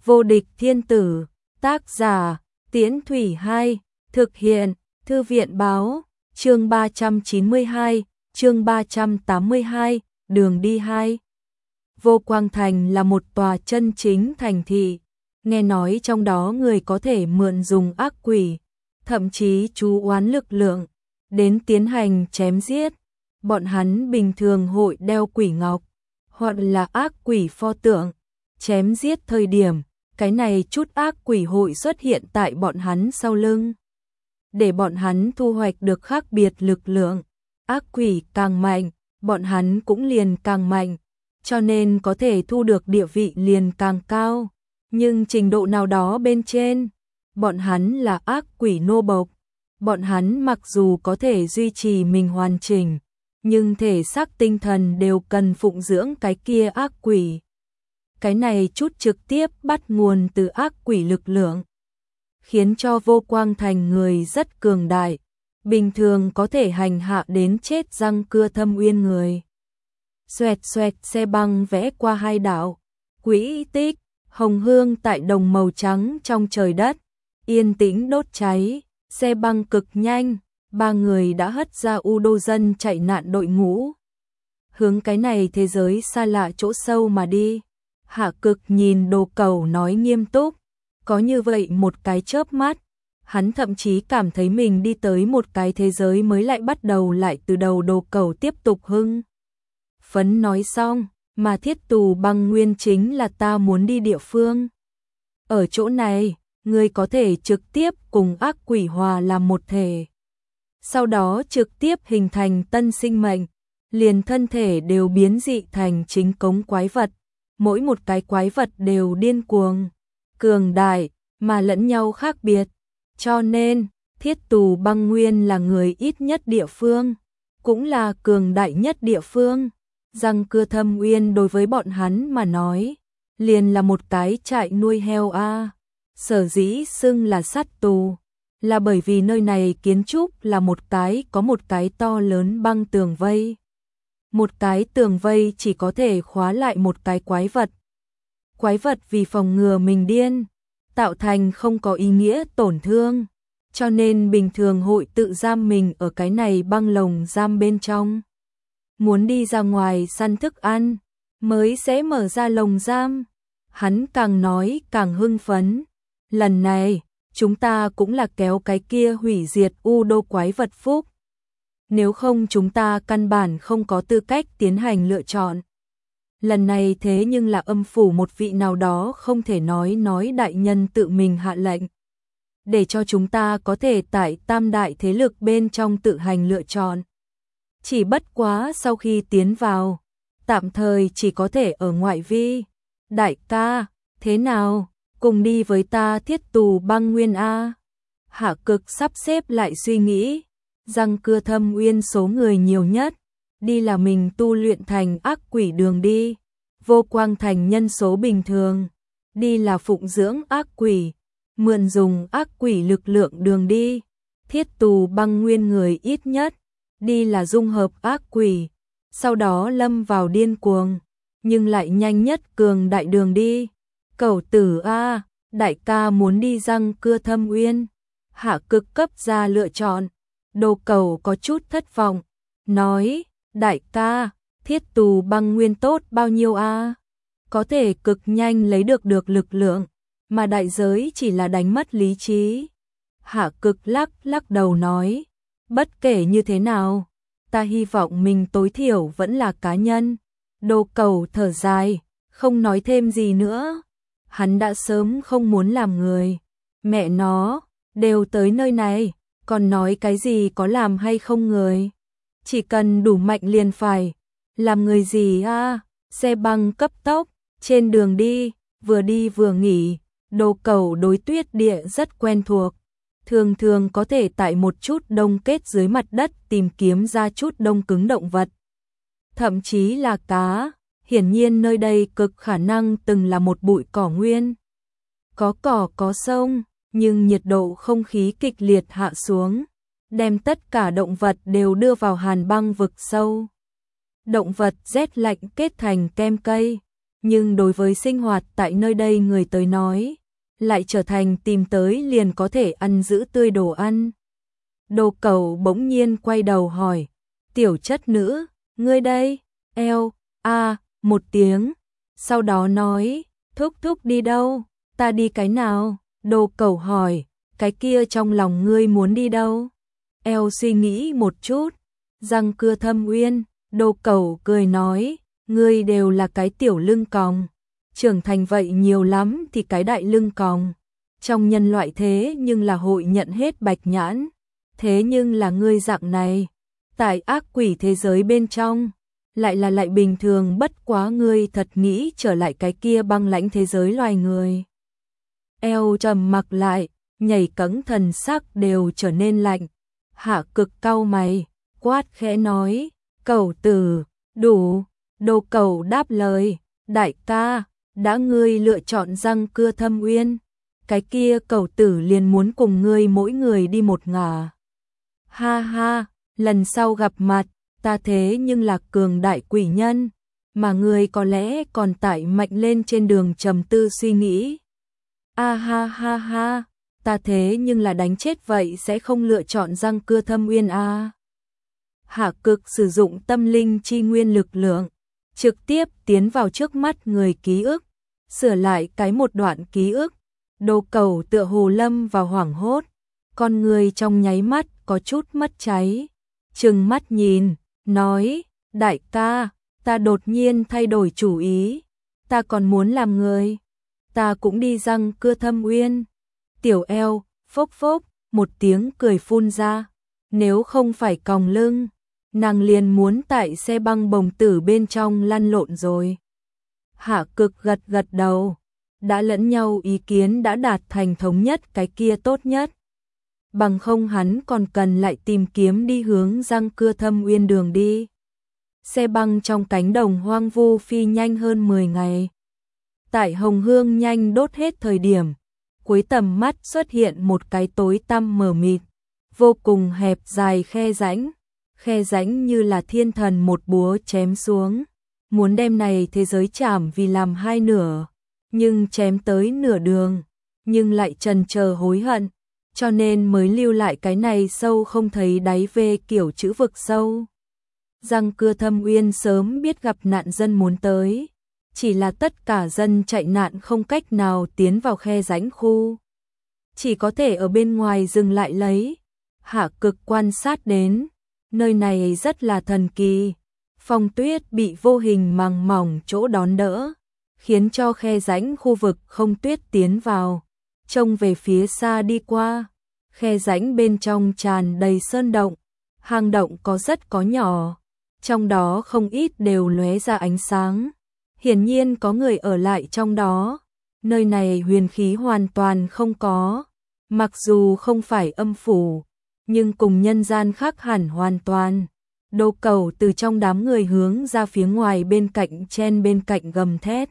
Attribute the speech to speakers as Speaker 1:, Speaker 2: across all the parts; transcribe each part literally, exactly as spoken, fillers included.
Speaker 1: Vô địch thiên tử, tác giả, Tiễn Thủy Hai, thực hiện, Thư viện báo, chương ba trăm chín mươi hai, chương ba trăm tám mươi hai, đường đi hai. Vô Quang Thành là một tòa chân chính thành thị, nghe nói trong đó người có thể mượn dùng ác quỷ, thậm chí chú oán lực lượng, đến tiến hành chém giết. Bọn hắn bình thường hội đeo quỷ ngọc, hoặc là ác quỷ pho tượng, chém giết thời điểm, cái này chút ác quỷ hội xuất hiện tại bọn hắn sau lưng. Để bọn hắn thu hoạch được khác biệt lực lượng, ác quỷ càng mạnh, bọn hắn cũng liền càng mạnh, cho nên có thể thu được địa vị liền càng cao. Nhưng trình độ nào đó bên trên, bọn hắn là ác quỷ nô bộc, bọn hắn mặc dù có thể duy trì mình hoàn chỉnh, nhưng thể xác tinh thần đều cần phụng dưỡng cái kia ác quỷ. Cái này chút trực tiếp bắt nguồn từ ác quỷ lực lượng, khiến cho Vô Quang Thành người rất cường đại, bình thường có thể hành hạ đến chết răng cưa thâm uyên người. Xoẹt xoẹt xe băng vẽ qua hai đảo, quỹ tích, hồng hương tại đồng màu trắng trong trời đất, yên tĩnh đốt cháy, xe băng cực nhanh, ba người đã hất ra u đô dân chạy nạn đội ngũ. Hướng cái này thế giới xa lạ chỗ sâu mà đi. Hạ Cực nhìn Đồ Cầu nói nghiêm túc, có như vậy một cái chớp mắt, hắn thậm chí cảm thấy mình đi tới một cái thế giới mới lại bắt đầu lại từ đầu. Đồ Cầu tiếp tục hưng phấn nói xong, mà thiết tù băng nguyên chính là ta muốn đi địa phương. Ở chỗ này, ngươi có thể trực tiếp cùng ác quỷ hòa làm một thể, sau đó trực tiếp hình thành tân sinh mệnh, liền thân thể đều biến dị thành chính cống quái vật. Mỗi một cái quái vật đều điên cuồng, cường đại, mà lẫn nhau khác biệt. Cho nên, thiết tù băng nguyên là người ít nhất địa phương, cũng là cường đại nhất địa phương. Răng cưa thâm uyên đối với bọn hắn mà nói, liền là một cái trại nuôi heo a. Sở dĩ xưng là sát tù, là bởi vì nơi này kiến trúc là một cái có một cái to lớn băng tường vây. Một cái tường vây chỉ có thể khóa lại một cái quái vật. Quái vật vì phòng ngừa mình điên, tạo thành không có ý nghĩa tổn thương, cho nên bình thường hội tự giam mình ở cái này băng lồng giam bên trong. Muốn đi ra ngoài săn thức ăn, mới sẽ mở ra lồng giam. Hắn càng nói càng hưng phấn. Lần này, chúng ta cũng là kéo cái kia hủy diệt u đô quái vật phúc. Nếu không chúng ta căn bản không có tư cách tiến hành lựa chọn. Lần này thế nhưng là âm phủ một vị nào đó không thể nói nói đại nhân tự mình hạ lệnh, để cho chúng ta có thể tại tam đại thế lực bên trong tự hành lựa chọn. Chỉ bất quá sau khi tiến vào, tạm thời chỉ có thể ở ngoại vi. Đại ca, thế nào, cùng đi với ta thiết tù băng nguyên a. Hạ Cực sắp xếp lại suy nghĩ. Răng cưa thâm uyên số người nhiều nhất, đi là mình tu luyện thành ác quỷ đường đi. Vô Quang Thành nhân số bình thường, đi là phụng dưỡng ác quỷ, mượn dùng ác quỷ lực lượng đường đi. Thiết tù băng nguyên người ít nhất, đi là dung hợp ác quỷ, sau đó lâm vào điên cuồng, nhưng lại nhanh nhất cường đại đường đi. Cẩu tử a, đại ca muốn đi răng cưa thâm uyên. Hạ Cực cấp ra lựa chọn. Đồ Cầu có chút thất vọng, nói, đại ca, thiết tù băng nguyên tốt bao nhiêu a? Có thể cực nhanh lấy được được lực lượng, mà đại giới chỉ là đánh mất lý trí. Hạ Cực lắc lắc đầu nói, bất kể như thế nào, ta hy vọng mình tối thiểu vẫn là cá nhân. Đồ Cầu thở dài, không nói thêm gì nữa. Hắn đã sớm không muốn làm người. Mẹ nó, đều tới nơi này, còn nói cái gì có làm hay không người. Chỉ cần đủ mạnh liền phải. Làm người gì a? Xe băng cấp tốc, trên đường đi, vừa đi vừa nghỉ. Đồ Cầu đối tuyết địa rất quen thuộc. Thường thường có thể tại một chút đông kết dưới mặt đất tìm kiếm ra chút đông cứng động vật. Thậm chí là cá. Hiển nhiên nơi đây cực khả năng từng là một bụi cỏ nguyên. Có cỏ có sông, nhưng nhiệt độ không khí kịch liệt hạ xuống, đem tất cả động vật đều đưa vào hàn băng vực sâu. Động vật rét lạnh kết thành kem cây, nhưng đối với sinh hoạt tại nơi đây người tới nói, lại trở thành tìm tới liền có thể ăn giữ tươi đồ ăn. Đồ Cẩu bỗng nhiên quay đầu hỏi, tiểu chất nữ, ngươi đây? Eo, a, một tiếng, sau đó nói, thúc thúc đi đâu? Ta đi cái nào? Đồ Cẩu hỏi, cái kia trong lòng ngươi muốn đi đâu? Eo suy nghĩ một chút, Răng Cưa Thâm Uyên. Đồ Cẩu cười nói, ngươi đều là cái tiểu lưng còng, trưởng thành vậy nhiều lắm thì cái đại lưng còng. Trong nhân loại thế nhưng là hội nhận hết bạch nhãn, thế nhưng là ngươi dạng này, tại ác quỷ thế giới bên trong, lại là lại bình thường bất quá ngươi thật nghĩ trở lại cái kia băng lãnh thế giới loài người. Eo trầm mặc lại, nhảy cẫng thần sắc đều trở nên lạnh. Hạ Cực cau mày, quát khẽ nói, Cẩu tử, đủ. Đồ Cẩu đáp lời, đại ca, đã ngươi lựa chọn Răng Cưa Thâm Uyên, cái kia Cẩu tử liền muốn cùng ngươi mỗi người đi một ngả. Ha ha, lần sau gặp mặt, ta thế nhưng là cường đại quỷ nhân, mà ngươi có lẽ còn tại mạnh lên trên đường trầm tư suy nghĩ. A ha ha ha, ta thế nhưng là đánh chết vậy sẽ không lựa chọn Răng Cưa Thâm Uyên a. Hạ Cực sử dụng tâm linh chi nguyên lực lượng, trực tiếp tiến vào trước mắt người ký ức, sửa lại cái một đoạn ký ức. Đồ Cẩu tựa hồ lâm vào hoảng hốt, con người trong nháy mắt có chút mất cháy, trừng mắt nhìn, nói, đại ca, ta đột nhiên thay đổi chủ ý, ta còn muốn làm người, ta cũng đi Răng Cưa Thâm Uyên. Tiểu Eo, phốc phốc, một tiếng cười phun ra, nếu không phải còng lưng, nàng liền muốn tại xe băng bồng tử bên trong lăn lộn rồi. Hạ Cực gật gật đầu, đã lẫn nhau ý kiến đã đạt thành thống nhất cái kia tốt nhất. Bằng không hắn còn cần lại tìm kiếm đi hướng Răng Cưa Thâm Uyên đường đi. Xe băng trong cánh đồng hoang vu phi nhanh hơn mười ngày. Tại hồng hương nhanh đốt hết thời điểm, cuối tầm mắt xuất hiện một cái tối tăm mờ mịt, vô cùng hẹp dài khe rãnh. Khe rãnh như là thiên thần một búa chém xuống, muốn đem này thế giới chảm vì làm hai nửa, nhưng chém tới nửa đường, nhưng lại chần chờ hối hận, cho nên mới lưu lại cái này sâu không thấy đáy về kiểu chữ vực sâu. Răng Cưa Thâm Uyên sớm biết gặp nạn dân muốn tới, chỉ là tất cả dân chạy nạn không cách nào tiến vào khe rãnh khu, chỉ có thể ở bên ngoài dừng lại lấy. Hạ Cực quan sát đến, nơi này rất là thần kỳ, phong tuyết bị vô hình màng mỏng chỗ đón đỡ, khiến cho khe rãnh khu vực không tuyết tiến vào. Trông về phía xa đi qua, khe rãnh bên trong tràn đầy sơn động, hang động có rất có nhỏ, trong đó không ít đều lóe ra ánh sáng, hiển nhiên có người ở lại trong đó. Nơi này huyền khí hoàn toàn không có, mặc dù không phải âm phủ, nhưng cùng nhân gian khác hẳn hoàn toàn. Đồ Cẩu từ trong đám người hướng ra phía ngoài bên cạnh chen bên cạnh gầm thét.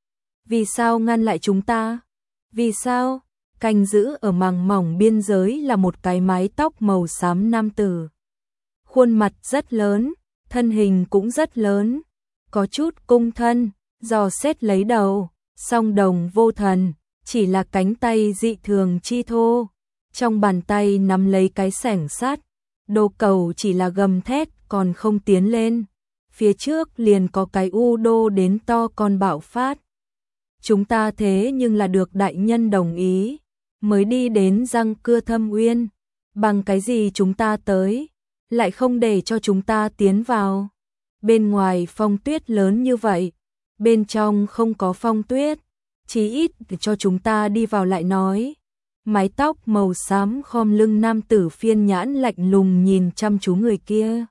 Speaker 1: Vì sao ngăn lại chúng ta? Vì sao? Canh giữ ở màng mỏng biên giới là một cái mái tóc màu xám nam tử. Khuôn mặt rất lớn, thân hình cũng rất lớn, có chút cung thân, dò xét lấy đầu, song đồng vô thần, chỉ là cánh tay dị thường chi thô. Trong bàn tay nắm lấy cái xẻng sắt, Đồ Cẩu chỉ là gầm thét còn không tiến lên, phía trước liền có cái u đô đến to con bạo phát. Chúng ta thế nhưng là được đại nhân đồng ý, mới đi đến Răng Cưa Thâm Uyên, bằng cái gì chúng ta tới, lại không để cho chúng ta tiến vào. Bên ngoài phong tuyết lớn như vậy, bên trong không có phong tuyết, chí ít để cho chúng ta đi vào lại nói. Mái tóc màu xám khom lưng nam tử phiên nhãn lạnh lùng nhìn chăm chú người kia.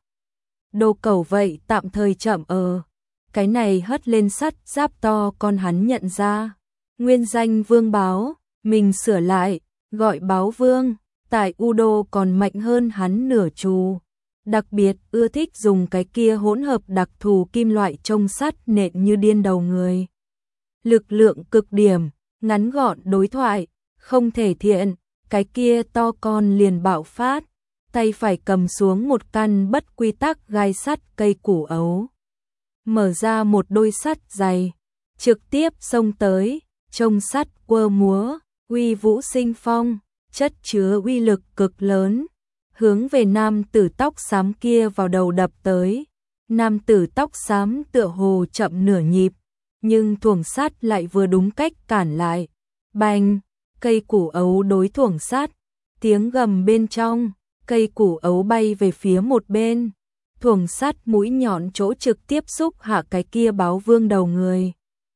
Speaker 1: Đồ Cẩu vậy tạm thời chậm ờ, cái này hất lên sắt giáp to con hắn nhận ra. Nguyên danh Vương Báo, mình sửa lại, gọi Báo Vương, tại U Đô còn mạnh hơn hắn nửa chu. Đặc biệt ưa thích dùng cái kia hỗn hợp đặc thù kim loại trông sắt nện như điên đầu người. Lực lượng cực điểm, ngắn gọn đối thoại, không thể thiện, cái kia to con liền bạo phát, tay phải cầm xuống một căn bất quy tắc gai sắt cây củ ấu. Mở ra một đôi sắt dày, trực tiếp xông tới, trông sắt quơ múa, uy vũ sinh phong, chất chứa uy lực cực lớn, hướng về nam tử tóc xám kia vào đầu đập tới. Nam tử tóc xám tựa hồ chậm nửa nhịp, nhưng thuồng sắt lại vừa đúng cách cản lại. Bành, cây củ ấu đối thuồng sắt, tiếng gầm bên trong, cây củ ấu bay về phía một bên. Thuồng sắt mũi nhọn chỗ trực tiếp xúc hạ cái kia báo vương đầu người.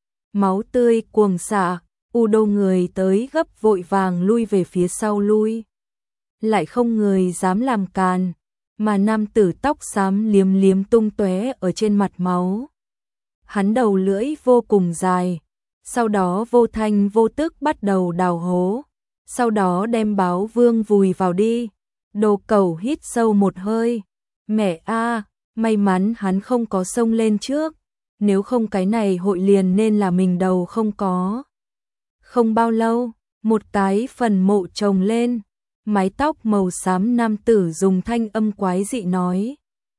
Speaker 1: Máu tươi cuồng xạ, u đô người tới gấp vội vàng lui về phía sau lui. Lại không người dám làm càn, mà nam tử tóc xám liếm liếm tung tóe ở trên mặt máu. Hắn đầu lưỡi vô cùng dài, sau đó vô thanh vô tức bắt đầu đào hố, sau đó đem báo vương vùi vào đi. Đồ Cẩu hít sâu một hơi, mẹ a, may mắn hắn không có xông lên trước, nếu không cái này hội liền nên là mình đầu không có. Không bao lâu, một cái phần mộ chồng lên, mái tóc màu xám nam tử dùng thanh âm quái dị nói.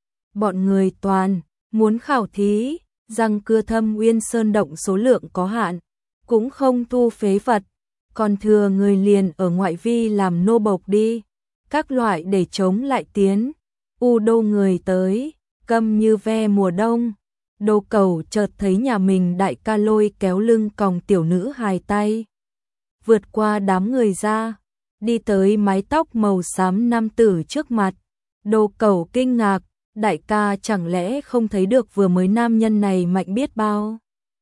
Speaker 1: Bọn người toàn, muốn khảo thí, răng cưa Thâm Uyên Sơn động số lượng có hạn, cũng không thu phế vật, còn thừa người liền ở ngoại vi làm nô bộc đi, các loại để chống lại tiến. U đô người tới, câm như ve mùa đông. Đồ Cẩu chợt thấy nhà mình đại ca lôi kéo lưng còng tiểu nữ hài tay, vượt qua đám người ra, đi tới mái tóc màu xám nam tử trước mặt. Đồ Cẩu kinh ngạc, đại ca chẳng lẽ không thấy được vừa mới nam nhân này mạnh biết bao?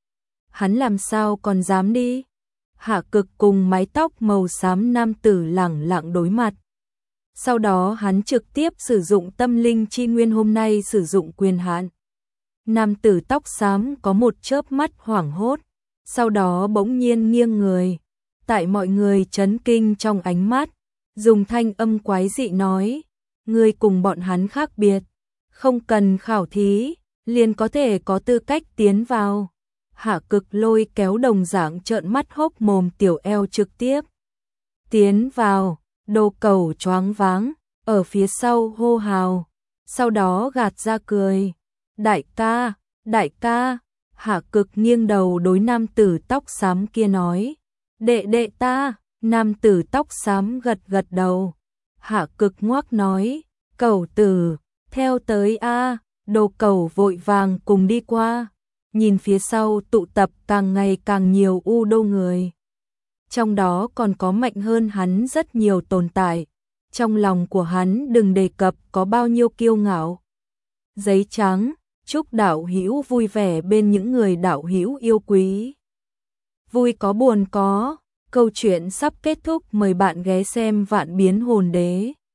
Speaker 1: Hắn làm sao còn dám đi? Hạ Cực cùng mái tóc màu xám nam tử lẳng lặng đối mặt. Sau đó hắn trực tiếp sử dụng tâm linh chi nguyên hôm nay sử dụng quyền hạn. Nam tử tóc xám có một chớp mắt hoảng hốt, sau đó bỗng nhiên nghiêng người. Tại mọi người chấn kinh trong ánh mắt, dùng thanh âm quái dị nói, ngươi cùng bọn hắn khác biệt, không cần khảo thí, liền có thể có tư cách tiến vào. Hạ Cực lôi kéo đồng dạng trợn mắt hốc mồm tiểu eo trực tiếp tiến vào. Đồ Cẩu choáng váng, ở phía sau hô hào, sau đó gạt ra cười. Đại ca, đại ca. Hạ Cực nghiêng đầu đối nam tử tóc xám kia nói, đệ đệ ta. Nam tử tóc xám gật gật đầu. Hạ Cực ngoác nói, Cẩu tử, theo tới a. Đồ Cẩu vội vàng cùng đi qua, nhìn phía sau tụ tập càng ngày càng nhiều u đô người. Trong đó còn có mạnh hơn hắn rất nhiều tồn tại. Trong lòng của hắn đừng đề cập có bao nhiêu kiêu ngạo. Giấy trắng, chúc đạo hữu vui vẻ bên những người đạo hữu yêu quý. Vui có buồn có, câu chuyện sắp kết thúc, mời bạn ghé xem Vạn Biến Hồn Đế.